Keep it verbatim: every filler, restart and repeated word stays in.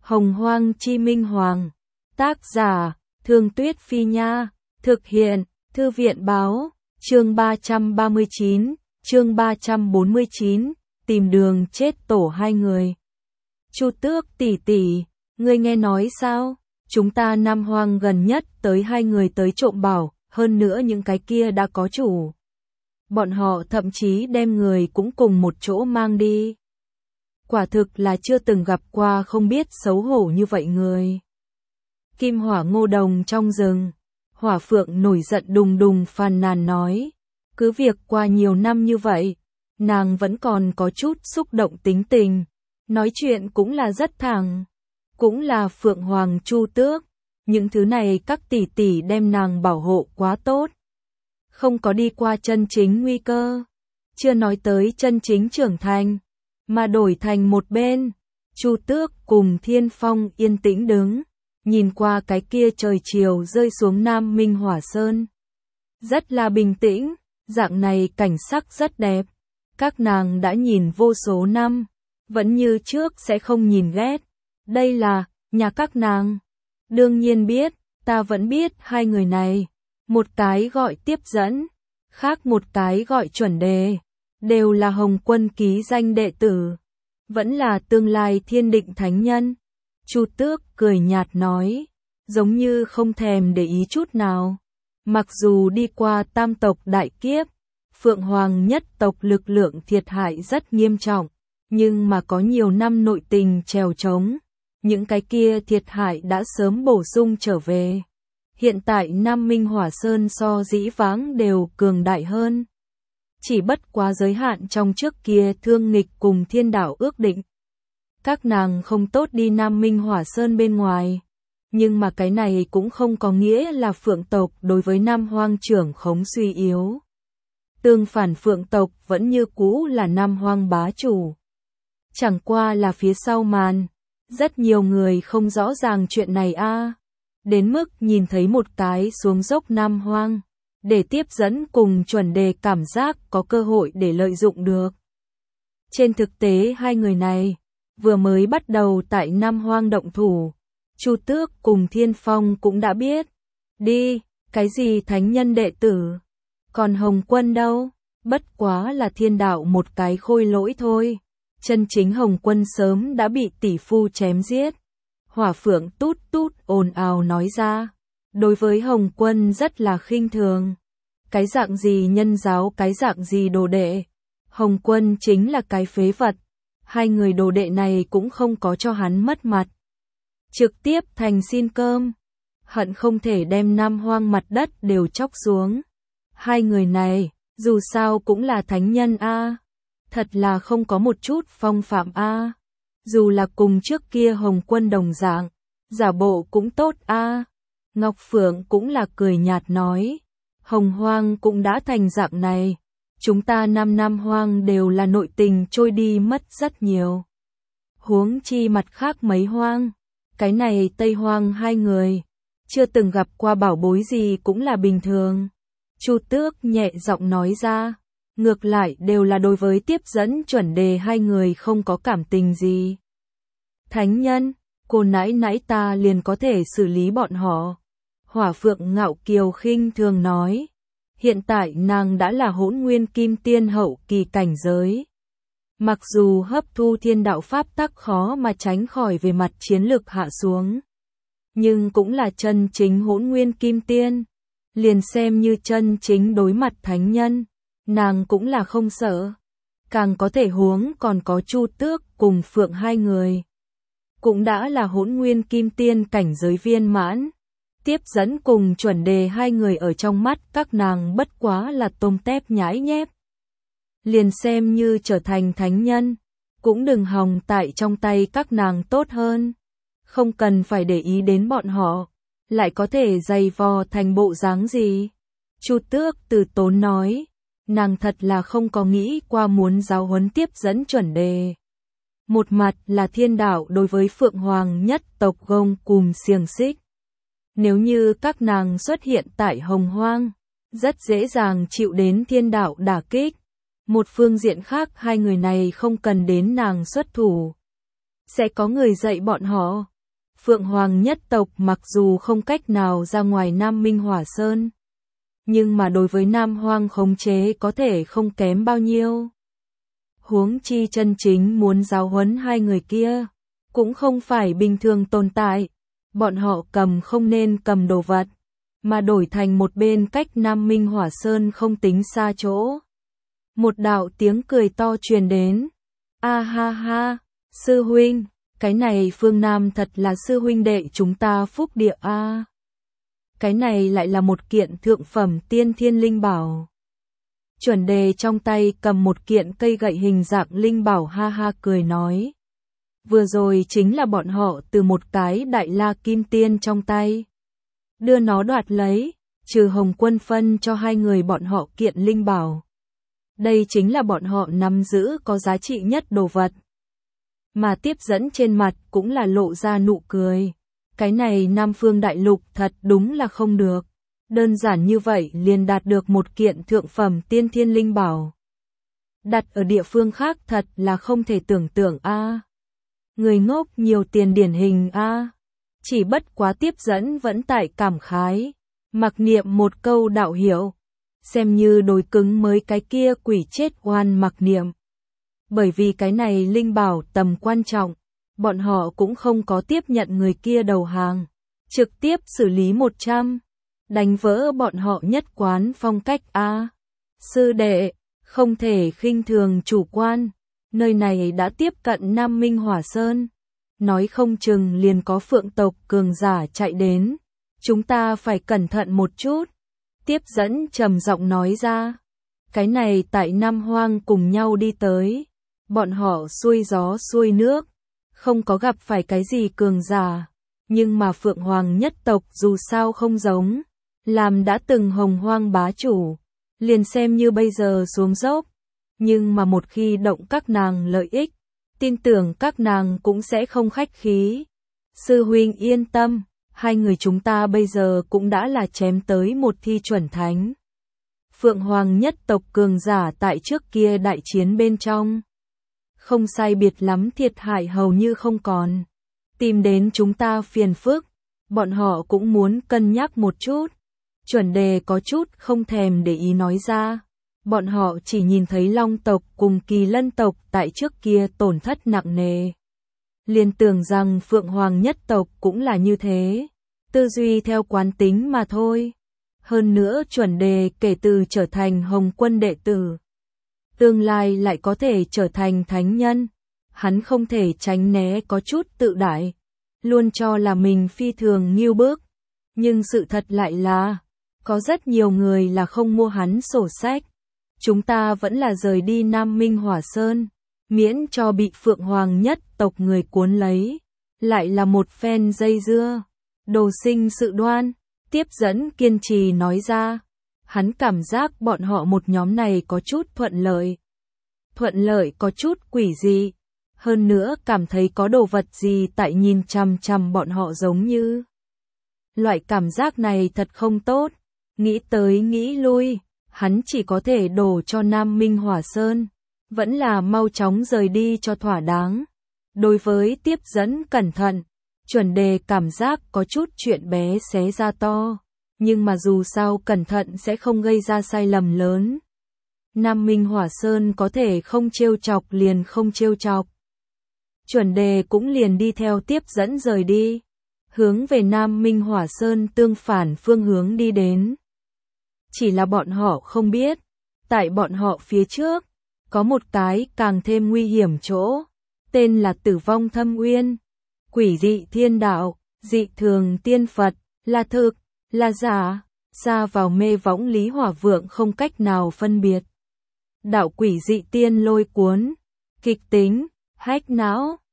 Hồng Hoang Chi Minh Hoàng. Tác giả, Thương Tuyết Phi Nha. Thực hiện, Thư viện Báo. Chương ba trăm ba mươi chín, chương ba trăm bốn mươi chín, tìm đường chết tổ hai người. Chu Tước tỷ tỷ, ngươi nghe nói sao? Chúng ta Nam Hoang gần nhất tới hai người tới trộm bảo, hơn nữa những cái kia đã có chủ. Bọn họ thậm chí đem người cũng cùng một chỗ mang đi. Quả thực là chưa từng gặp qua không biết xấu hổ như vậy người. Kim Hỏa Ngô Đồng trong rừng, Hỏa Phượng nổi giận đùng đùng phàn nàn nói, cứ việc qua nhiều năm như vậy, nàng vẫn còn có chút xúc động tính tình, nói chuyện cũng là rất thẳng, cũng là Phượng Hoàng Chu Tước, những thứ này các tỷ tỷ đem nàng bảo hộ quá tốt, không có đi qua chân chính nguy cơ, chưa nói tới chân chính trưởng thành, mà đổi thành một bên. Chu Tước cùng Thiên Phong yên tĩnh đứng, nhìn qua cái kia trời chiều rơi xuống Nam Minh Hỏa Sơn. Rất là bình tĩnh, dạng này cảnh sắc rất đẹp. Các nàng đã nhìn vô số năm, vẫn như trước sẽ không nhìn ghét. Đây là nhà các nàng. Đương nhiên biết, ta vẫn biết hai người này. Một cái gọi tiếp dẫn, khác một cái gọi chuẩn đề. Đều là Hồng Quân ký danh đệ tử. Vẫn là tương lai thiên định thánh nhân. Chu Tước cười nhạt nói, giống như không thèm để ý chút nào. Mặc dù đi qua tam tộc đại kiếp, Phượng Hoàng nhất tộc lực lượng thiệt hại rất nghiêm trọng, nhưng mà có nhiều năm nội tình trèo trống, những cái kia thiệt hại đã sớm bổ sung trở về. Hiện tại Nam Minh Hỏa Sơn so dĩ vãng đều cường đại hơn. Chỉ bất quá giới hạn trong trước kia thương nghịch cùng thiên đạo ước định. Các nàng không tốt đi Nam Minh Hỏa Sơn bên ngoài. Nhưng mà cái này cũng không có nghĩa là Phượng tộc đối với Nam Hoang trưởng khống suy yếu. Tương phản Phượng tộc vẫn như cũ là Nam Hoang bá chủ. Chẳng qua là phía sau màn. Rất nhiều người không rõ ràng chuyện này a à. Đến mức nhìn thấy một cái xuống dốc Nam Hoang. Để tiếp dẫn cùng chuẩn đề cảm giác có cơ hội để lợi dụng được. Trên thực tế hai người này, vừa mới bắt đầu tại Nam Hoang động thủ, Chu Tước cùng Thiên Phong cũng đã biết. Đi, cái gì thánh nhân đệ tử? Còn Hồng Quân đâu? Bất quá là thiên đạo một cái khôi lỗi thôi. Chân chính Hồng Quân sớm đã bị tỷ phu chém giết. Hỏa Phượng tút tút ồn ào nói ra. Đối với Hồng Quân rất là khinh thường. Cái dạng gì nhân giáo cái dạng gì đồ đệ. Hồng Quân chính là cái phế vật. Hai người đồ đệ này cũng không có cho hắn mất mặt. Trực tiếp thành xin cơm. Hận không thể đem Nam Hoang mặt đất đều chóc xuống. Hai người này, dù sao cũng là thánh nhân a. Thật là không có một chút phong phạm a. Dù là cùng trước kia Hồng Quân đồng dạng, giả bộ cũng tốt a. Ngọc Phượng cũng là cười nhạt nói, Hồng Hoang cũng đã thành dạng này, chúng ta năm Nam Hoang đều là nội tình trôi đi mất rất nhiều. Huống chi mặt khác mấy hoang, cái này Tây Hoang hai người, chưa từng gặp qua bảo bối gì cũng là bình thường. Chu Tước nhẹ giọng nói ra, ngược lại đều là đối với tiếp dẫn chuẩn đề hai người không có cảm tình gì. Thánh nhân, cô nãy nãy ta liền có thể xử lý bọn họ. Hỏa Phượng ngạo kiều khinh thường nói, hiện tại nàng đã là hỗn nguyên kim tiên hậu kỳ cảnh giới. Mặc dù hấp thu thiên đạo pháp tắc khó mà tránh khỏi về mặt chiến lực hạ xuống, nhưng cũng là chân chính hỗn nguyên kim tiên. Liền xem như chân chính đối mặt thánh nhân, nàng cũng là không sợ. Càng có thể huống còn có Chu Tước cùng Phượng hai người. Cũng đã là hỗn nguyên kim tiên cảnh giới viên mãn. Tiếp dẫn cùng chuẩn đề hai người ở trong mắt các nàng bất quá là tôm tép nhãi nhép. Liền xem như trở thành thánh nhân, cũng đừng hòng tại trong tay các nàng tốt hơn. Không cần phải để ý đến bọn họ, lại có thể dày vò thành bộ dáng gì. Chu Tước từ tốn nói, nàng thật là không có nghĩ qua muốn giáo huấn tiếp dẫn chuẩn đề. Một mặt là thiên đạo đối với Phượng Hoàng nhất tộc gông cùm xiềng xích. Nếu như các nàng xuất hiện tại Hồng Hoang, rất dễ dàng chịu đến thiên đạo đả kích. Một phương diện khác hai người này không cần đến nàng xuất thủ. Sẽ có người dạy bọn họ, Phượng Hoàng nhất tộc mặc dù không cách nào ra ngoài Nam Minh Hỏa Sơn, nhưng mà đối với Nam Hoang khống chế có thể không kém bao nhiêu. Huống chi chân chính muốn giáo huấn hai người kia, cũng không phải bình thường tồn tại, bọn họ cầm không nên cầm đồ vật, mà đổi thành một bên cách Nam Minh Hỏa Sơn không tính xa chỗ. Một đạo tiếng cười to truyền đến. A ha ha, sư huynh, cái này Phương Nam thật là sư huynh đệ chúng ta phúc địa a. Cái này lại là một kiện thượng phẩm tiên thiên linh bảo. Chuẩn đề trong tay cầm một kiện cây gậy hình dạng linh bảo ha ha cười nói. Vừa rồi chính là bọn họ từ một cái đại la kim tiên trong tay đưa nó đoạt lấy, trừ Hồng Quân phân cho hai người bọn họ kiện linh bảo. Đây chính là bọn họ nắm giữ có giá trị nhất đồ vật. Mà tiếp dẫn trên mặt cũng là lộ ra nụ cười. Cái này Nam Phương Đại Lục thật đúng là không được. Đơn giản như vậy liền đạt được một kiện thượng phẩm tiên thiên linh bảo. Đặt ở địa phương khác thật là không thể tưởng tượng a. À. Người ngốc nhiều tiền điển hình a. À. Chỉ bất quá tiếp dẫn vẫn tại cảm khái. Mặc niệm một câu đạo hiểu. Xem như đối cứng mới cái kia quỷ chết oan mặc niệm. Bởi vì cái này linh bảo tầm quan trọng, bọn họ cũng không có tiếp nhận người kia đầu hàng. Trực tiếp xử lý một trăm, đánh vỡ bọn họ nhất quán phong cách a. Sư đệ, không thể khinh thường chủ quan, nơi này đã tiếp cận Nam Minh Hỏa Sơn. Nói không chừng liền có phượng tộc cường giả chạy đến. Chúng ta phải cẩn thận một chút. Tiếp dẫn trầm giọng nói ra. Cái này tại Nam Hoang cùng nhau đi tới. Bọn họ xuôi gió xuôi nước. Không có gặp phải cái gì cường giả. Nhưng mà Phượng Hoàng nhất tộc dù sao không giống. Làm đã từng hồng hoang bá chủ. Liền xem như bây giờ xuống dốc. Nhưng mà một khi động các nàng lợi ích. Tin tưởng các nàng cũng sẽ không khách khí. Sư huynh yên tâm. Hai người chúng ta bây giờ cũng đã là chém tới một thi chuẩn thánh. Phượng Hoàng nhất tộc cường giả tại trước kia đại chiến bên trong. Không sai biệt lắm thiệt hại hầu như không còn. Tìm đến chúng ta phiền phức. Bọn họ cũng muốn cân nhắc một chút. Chuẩn đề có chút không thèm để ý nói ra. Bọn họ chỉ nhìn thấy Long tộc cùng Kỳ Lân tộc tại trước kia tổn thất nặng nề. Liên tưởng rằng Phượng Hoàng nhất tộc cũng là như thế. Tư duy theo quán tính mà thôi. Hơn nữa chuẩn đề kể từ trở thành Hồng Quân đệ tử. Tương lai lại có thể trở thành thánh nhân. Hắn không thể tránh né có chút tự đại. Luôn cho là mình phi thường nghiêu bức. Nhưng sự thật lại là, có rất nhiều người là không mua hắn sổ sách. Chúng ta vẫn là rời đi Nam Minh Hỏa Sơn. Miễn cho bị Phượng Hoàng nhất tộc người cuốn lấy. Lại là một phen dây dưa. Đồ sinh sự đoan. Tiếp dẫn kiên trì nói ra. Hắn cảm giác bọn họ một nhóm này có chút thuận lợi. Thuận lợi có chút quỷ dị. Hơn nữa cảm thấy có đồ vật gì tại nhìn chằm chằm bọn họ giống như. Loại cảm giác này thật không tốt. Nghĩ tới nghĩ lui. Hắn chỉ có thể đổ cho Nam Minh Hỏa Sơn. Vẫn là mau chóng rời đi cho thỏa đáng. Đối với tiếp dẫn cẩn thận. Chuẩn đề cảm giác có chút chuyện bé xé ra to. Nhưng mà dù sao cẩn thận sẽ không gây ra sai lầm lớn. Nam Minh Hỏa Sơn có thể không trêu chọc liền không trêu chọc. Chuẩn đề cũng liền đi theo tiếp dẫn rời đi. Hướng về Nam Minh Hỏa Sơn tương phản phương hướng đi đến. Chỉ là bọn họ không biết. Tại bọn họ phía trước. Có một cái càng thêm nguy hiểm chỗ. Tên là Tử Vong Thâm Uyên. Quỷ dị thiên đạo, dị thường tiên Phật, là thực, là giả, xa vào mê võng Lý Hỏa Vượng không cách nào phân biệt. Đạo quỷ dị tiên lôi cuốn, kịch tính, hách não,